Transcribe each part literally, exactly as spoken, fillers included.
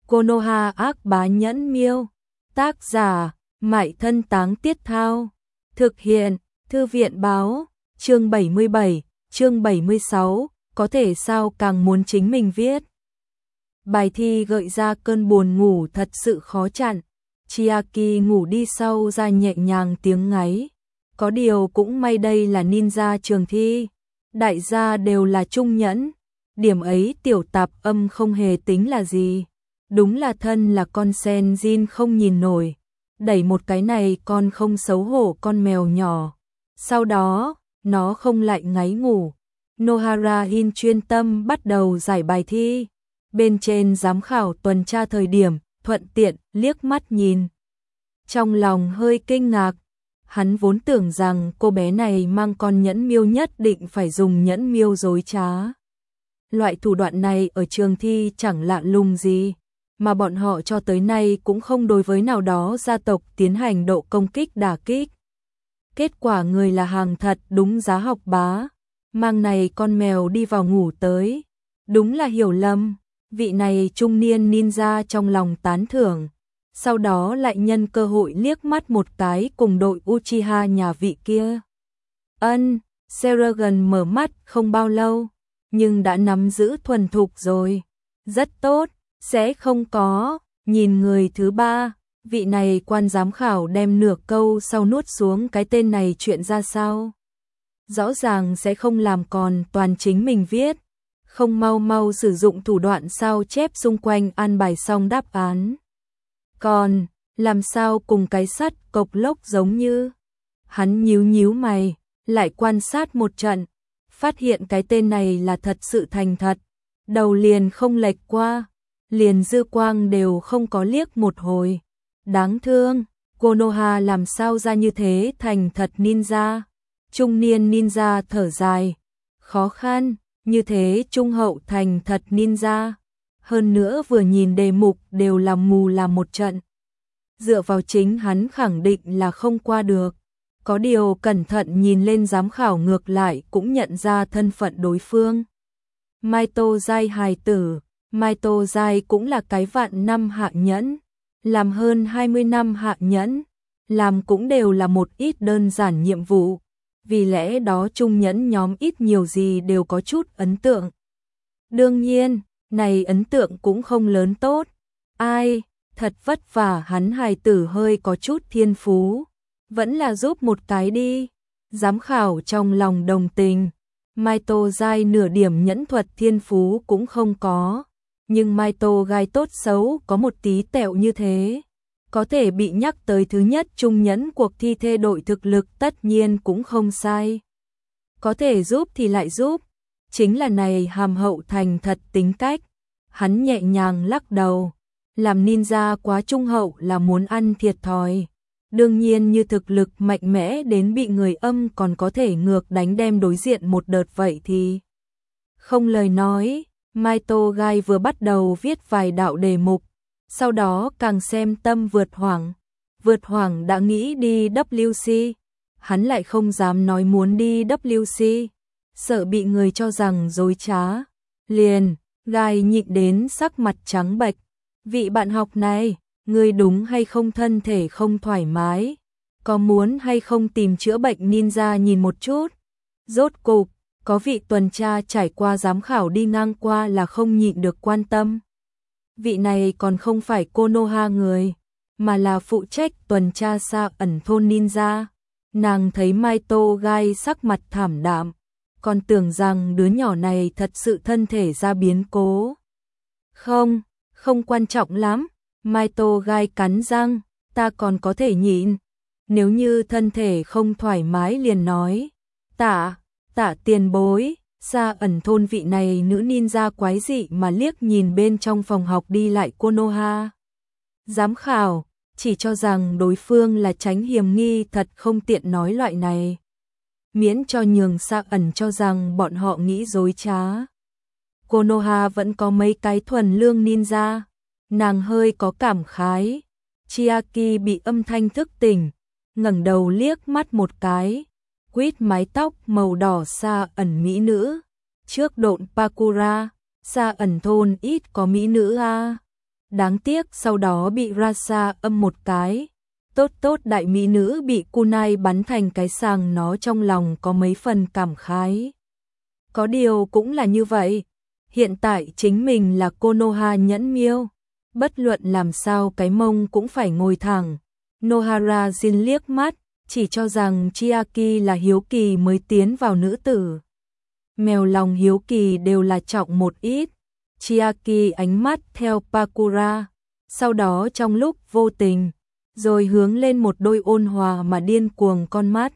Konoha ác bá nhẫn miêu. Tác giả, Mại Thân Táng Tiết Thao. Thực hiện, Thư viện báo. Chương bảy mươi bảy, chương bảy mươi sáu, có thể sao càng muốn chính mình viết. Bài thi gợi ra cơn buồn ngủ thật sự khó chặn. Chiaki ngủ đi sau ra nhẹ nhàng tiếng ngáy. Có điều cũng may đây là ninja trường thi. Đại gia đều là trung nhẫn. Điểm ấy tiểu tạp âm không hề tính là gì. Đúng là thân là con sen Jin không nhìn nổi. Đẩy một cái này con không xấu hổ con mèo nhỏ. Sau đó, nó không lại ngáy ngủ. Nohara Hin chuyên tâm bắt đầu giải bài thi. Bên trên giám khảo tuần tra thời điểm, thuận tiện, liếc mắt nhìn. Trong lòng hơi kinh ngạc. Hắn vốn tưởng rằng cô bé này mang con nhẫn miêu nhất định phải dùng nhẫn miêu dối trá. Loại thủ đoạn này ở trường thi chẳng lạ lùng gì. Mà bọn họ cho tới nay cũng không đối với nào đó gia tộc tiến hành độ công kích đả kích. Kết quả người là hàng thật đúng giá học bá. Mang này con mèo đi vào ngủ tới. Đúng là hiểu lầm. Vị này trung niên ninja trong lòng tán thưởng. Sau đó lại nhân cơ hội liếc mắt một cái cùng đội Uchiha nhà vị kia. Ân, Seragon mở mắt không bao lâu, nhưng đã nắm giữ thuần thục rồi. Rất tốt, sẽ không có. Nhìn người thứ ba, vị này quan giám khảo đem nửa câu sau nuốt xuống cái tên này chuyện ra sao. Rõ ràng sẽ không làm còn toàn chính mình viết. Không mau mau sử dụng thủ đoạn sao chép xung quanh an bài xong đáp án. Còn, làm sao cùng cái sắt cộc lốc giống như. Hắn nhíu nhíu mày, lại quan sát một trận. Phát hiện cái tên này là thật sự thành thật. Đầu liền không lệch qua. Liền dư quang đều không có liếc một hồi. Đáng thương, Konoha làm sao ra như thế thành thật ninja. Trung niên ninja thở dài. Khó khăn, như thế trung hậu thành thật ninja. Hơn nữa vừa nhìn đề mục đều là mù làm một trận. Dựa vào chính hắn khẳng định là không qua được. Có điều cẩn thận nhìn lên giám khảo ngược lại cũng nhận ra thân phận đối phương. Maito Jai hài tử. Maito Jai cũng là cái vạn năm hạ nhẫn. Làm hơn hai mươi năm hạ nhẫn. Làm cũng đều là một ít đơn giản nhiệm vụ. Vì lẽ đó trung nhẫn nhóm ít nhiều gì đều có chút ấn tượng. Đương nhiên, này ấn tượng cũng không lớn tốt. Ai, thật vất vả hắn hài tử hơi có chút thiên phú. Vẫn là giúp một cái đi. Giám khảo trong lòng đồng tình. Maito Jai nửa điểm nhẫn thuật thiên phú cũng không có. Nhưng Maito Jai tốt xấu có một tí tẹo như thế. Có thể bị nhắc tới thứ nhất trung nhẫn cuộc thi thê đội thực lực tất nhiên cũng không sai. Có thể giúp thì lại giúp. Chính là này hàm hậu thành thật tính cách. Hắn nhẹ nhàng lắc đầu. Làm ninja quá trung hậu là muốn ăn thiệt thòi. Đương nhiên như thực lực mạnh mẽ đến bị người âm còn có thể ngược đánh đem đối diện một đợt vậy thì. Không lời nói, Maito Jai vừa bắt đầu viết vài đạo đề mục. Sau đó càng xem tâm vượt hoảng. Vượt hoảng đã nghĩ đi W C. Hắn lại không dám nói muốn đi W C. Sợ bị người cho rằng dối trá. Liền, Gai nhịn đến sắc mặt trắng bệch. Vị bạn học này, người đúng hay không thân thể không thoải mái? Có muốn hay không tìm chữa bệnh ninja nhìn một chút? Rốt cục, có vị tuần tra trải qua giám khảo đi ngang qua là không nhịn được quan tâm. Vị này còn không phải Konoha người, mà là phụ trách tuần tra xa ẩn thôn ninja. Nàng thấy Maito Jai sắc mặt thảm đạm, còn tưởng rằng đứa nhỏ này thật sự thân thể ra biến cố. Không, không quan trọng lắm. Maito Jai cắn răng, ta còn có thể nhịn. Nếu như thân thể không thoải mái liền nói. Tạ, tạ tiền bối. Xa ẩn thôn vị này nữ ninja quái dị mà liếc nhìn bên trong phòng học đi lại Konoha. Giám khảo, chỉ cho rằng đối phương là tránh hiểm nghi thật không tiện nói loại này. Miễn cho nhường xa ẩn cho rằng bọn họ nghĩ dối trá. Konoha vẫn có mấy cái thuần lương ninja. Nàng hơi có cảm khái. Chiaki bị âm thanh thức tỉnh. Ngẩng đầu liếc mắt một cái. Quýt mái tóc màu đỏ xa ẩn mỹ nữ. Trước độn Pakura, xa ẩn thôn ít có mỹ nữ a. Đáng tiếc sau đó bị Rasa âm một cái. Tốt tốt đại mỹ nữ bị kunai bắn thành cái sàng, nó trong lòng có mấy phần cảm khái. Có điều cũng là như vậy. Hiện tại chính mình là Konoha nhẫn miêu. Bất luận làm sao cái mông cũng phải ngồi thẳng. Nohara Jin liếc mắt, chỉ cho rằng Chiaki là hiếu kỳ mới tiến vào nữ tử. Mèo lòng hiếu kỳ đều là trọng một ít. Chiaki ánh mắt theo Pakura, sau đó trong lúc vô tình, rồi hướng lên một đôi ôn hòa mà điên cuồng con mắt.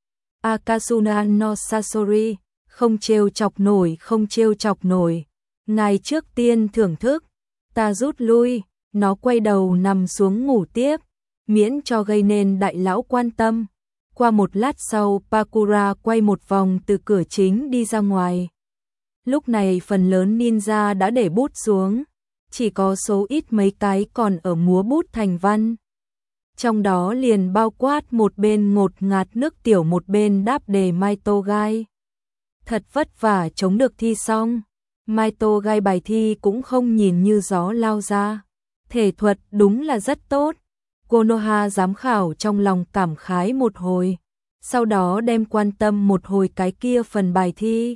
Akasuna no Sasori, không trêu chọc nổi, không trêu chọc nổi. Ngài trước tiên thưởng thức, ta rút lui, nó quay đầu nằm xuống ngủ tiếp, miễn cho gây nên đại lão quan tâm. Qua một lát sau, Pakura quay một vòng từ cửa chính đi ra ngoài. Lúc này phần lớn ninja đã để bút xuống, chỉ có số ít mấy cái còn ở múa bút thành văn. Trong đó liền bao quát một bên ngột ngạt nước tiểu, một bên đáp đề Maito Gai. Thật vất vả chống được thi xong, Maito Gai bài thi cũng không nhìn như gió lao ra. Thể thuật đúng là rất tốt. Konoha giám khảo trong lòng cảm khái một hồi, sau đó đem quan tâm một hồi cái kia phần bài thi.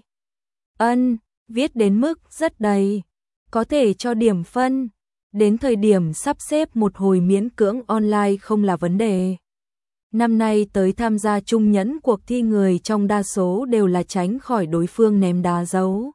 Ân, viết đến mức rất đầy, có thể cho điểm phân. Đến thời điểm sắp xếp một hồi miễn cưỡng online không là vấn đề. Năm nay tới tham gia chung nhẫn cuộc thi người trong đa số đều là tránh khỏi đối phương ném đá giấu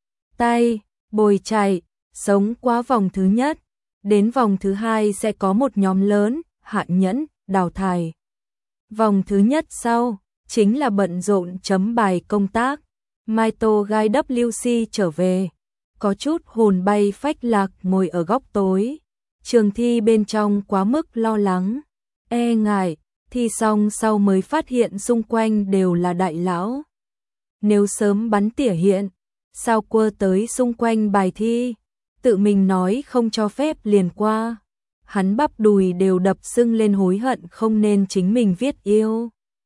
tay, bồi chạy, sống qua vòng thứ nhất. Đến vòng thứ hai sẽ có một nhóm lớn, hạ nhẫn, đào thải. Vòng thứ nhất sau, chính là bận rộn chấm bài công tác. Maito Gai vê xê trở về, có chút hồn bay phách lạc ngồi ở góc tối. Trường thi bên trong quá mức lo lắng, e ngại, thi xong sau mới phát hiện xung quanh đều là đại lão. Nếu sớm bắn tỉa hiện, sao quơ tới xung quanh bài thi, tự mình nói không cho phép liền qua. Hắn bắp đùi đều đập sưng lên, hối hận không nên chính mình viết yêu.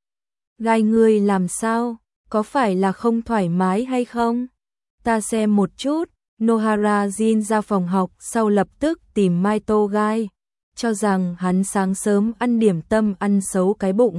Gai ngươi làm sao, có phải là không thoải mái hay không? Ta xem một chút. Nohara Jin ra phòng học sau lập tức tìm Maito Gai, cho rằng hắn sáng sớm ăn điểm tâm ăn xấu cái bụng.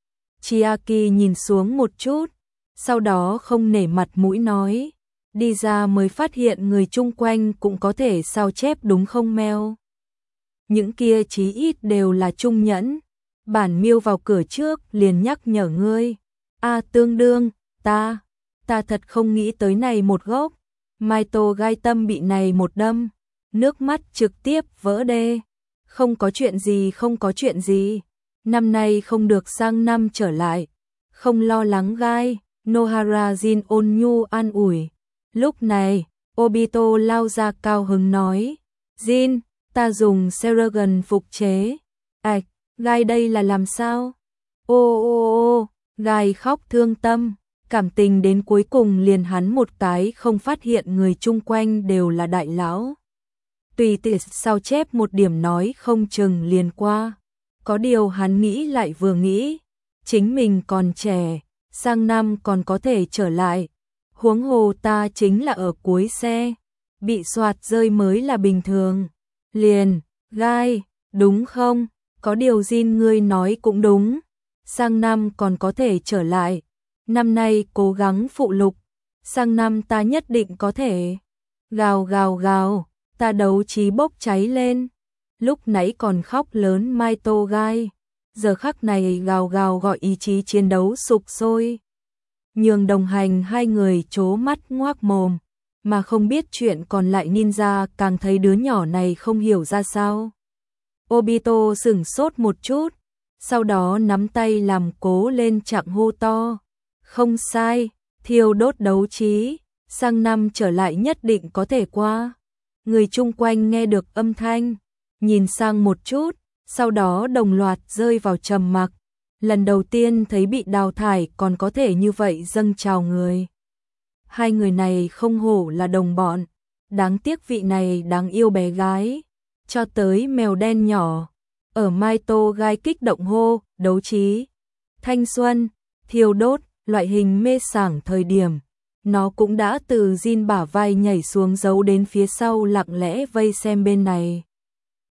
Chiaki nhìn xuống một chút, sau đó không nể mặt mũi nói, đi ra mới phát hiện người chung quanh cũng có thể sao chép đúng không Meo? Những kia chí ít đều là trung nhẫn. Bản miêu vào cửa trước liền nhắc nhở ngươi. A à, tương đương, ta, ta thật không nghĩ tới này một gốc. Maito Gai tâm bị này một đâm, nước mắt trực tiếp vỡ đê. Không có chuyện gì, không có chuyện gì. Năm nay không được sang năm trở lại. Không lo lắng Gai, Nohara Jin ôn nhu an ủi. Lúc này, Obito lao ra cao hứng nói, Jin, ta dùng Seragon phục chế. Ảch, Gai đây là làm sao? Ô ô ô, Gai khóc thương tâm, cảm tình đến cuối cùng liền hắn một cái không phát hiện người chung quanh đều là đại lão. Tùy tiện sao chép một điểm nói không chừng liền qua. Có điều hắn nghĩ lại vừa nghĩ, chính mình còn trẻ, sang năm còn có thể trở lại. Huống hồ ta chính là ở cuối xe, bị soạt rơi mới là bình thường. Liền, Gai, đúng không? Có điều Jin ngươi nói cũng đúng. Sang năm còn có thể trở lại. Năm nay cố gắng phụ lục. Sang năm ta nhất định có thể. Gào gào gào, ta đấu trí bốc cháy lên. Lúc nãy còn khóc lớn Maito Gai. Giờ khắc này gào gào gọi ý chí chiến đấu sục sôi. Nhường đồng hành hai người trố mắt ngoác mồm. Mà không biết chuyện còn lại ninja càng thấy đứa nhỏ này không hiểu ra sao. Obito sửng sốt một chút, sau đó nắm tay làm cố lên trạng hô to. Không sai, thiêu đốt đấu trí, sang năm trở lại nhất định có thể qua. Người chung quanh nghe được âm thanh, nhìn sang một chút, sau đó đồng loạt rơi vào trầm mặc. Lần đầu tiên thấy bị đào thải còn có thể như vậy dâng trào người. Hai người này không hổ là đồng bọn, đáng tiếc vị này đáng yêu bé gái, cho tới mèo đen nhỏ. Ở Maito Gai kích động hô, đấu trí, thanh xuân, thiêu đốt, loại hình mê sảng thời điểm. Nó cũng đã từ Jin bả vai nhảy xuống giấu đến phía sau lặng lẽ vây xem bên này.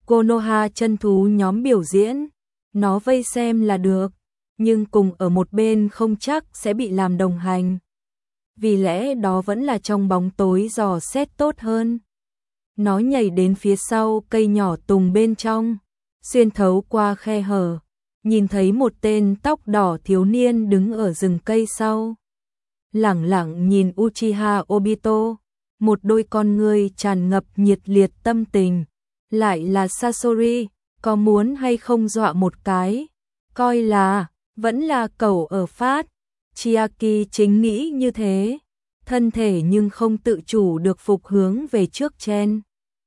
Konoha chân thú nhóm biểu diễn, nó vây xem là được, nhưng cùng ở một bên không chắc sẽ bị làm đồng hành. Vì lẽ đó vẫn là trong bóng tối dò xét tốt hơn. Nó nhảy đến phía sau cây nhỏ tùng bên trong, xuyên thấu qua khe hở, nhìn thấy một tên tóc đỏ thiếu niên đứng ở rừng cây sau. Lẳng lặng nhìn Uchiha Obito, một đôi con ngươi tràn ngập nhiệt liệt tâm tình. Lại là Sasori, có muốn hay không dọa một cái, coi là, vẫn là cẩu ở phát. Chiaki chính nghĩ như thế, thân thể nhưng không tự chủ được phục hướng về trước chen.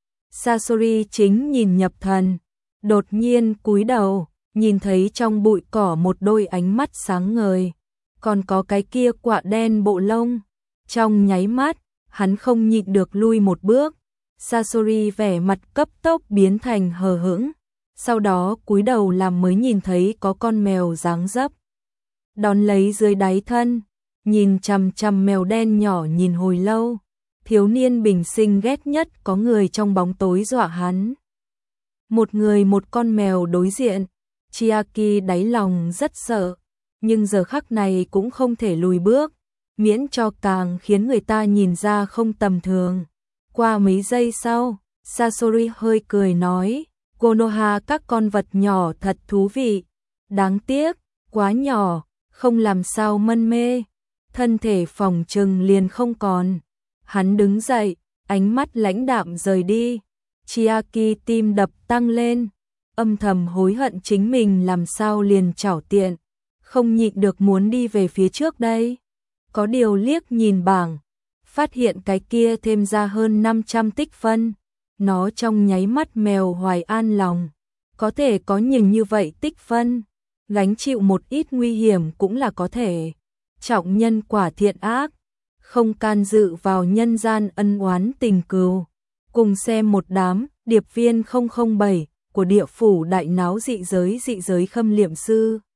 Sasori chính nhìn nhập thần, đột nhiên cúi đầu, nhìn thấy trong bụi cỏ một đôi ánh mắt sáng ngời, còn có cái kia quạ đen bộ lông. Trong nháy mắt, hắn không nhịn được lui một bước. Sasori vẻ mặt cấp tốc biến thành hờ hững, sau đó cúi đầu làm mới nhìn thấy có con mèo dáng dấp. Đón lấy dưới đáy thân, nhìn chằm chằm mèo đen nhỏ nhìn hồi lâu, thiếu niên bình sinh ghét nhất có người trong bóng tối dọa hắn. Một người một con mèo đối diện, Chiaki đáy lòng rất sợ, nhưng giờ khắc này cũng không thể lùi bước, miễn cho càng khiến người ta nhìn ra không tầm thường. Qua mấy giây sau, Sasori hơi cười nói, Konoha các con vật nhỏ thật thú vị, đáng tiếc, quá nhỏ, không làm sao mân mê, thân thể phòng trừng liền không còn. Hắn đứng dậy, ánh mắt lãnh đạm rời đi, Chiaki tim đập tăng lên, âm thầm hối hận chính mình làm sao liền chảo tiện, không nhịn được muốn đi về phía trước đây. Có điều liếc nhìn bảng, phát hiện cái kia thêm ra hơn năm trăm tích phân, nó trong nháy mắt mèo hoài an lòng, có thể có nhiều như vậy tích phân, gánh chịu một ít nguy hiểm cũng là có thể. Trọng nhân quả thiện ác, không can dự vào nhân gian ân oán tình cừu. Cùng xem một đám điệp viên không không bảy của địa phủ đại náo dị giới dị giới khâm liệm sư.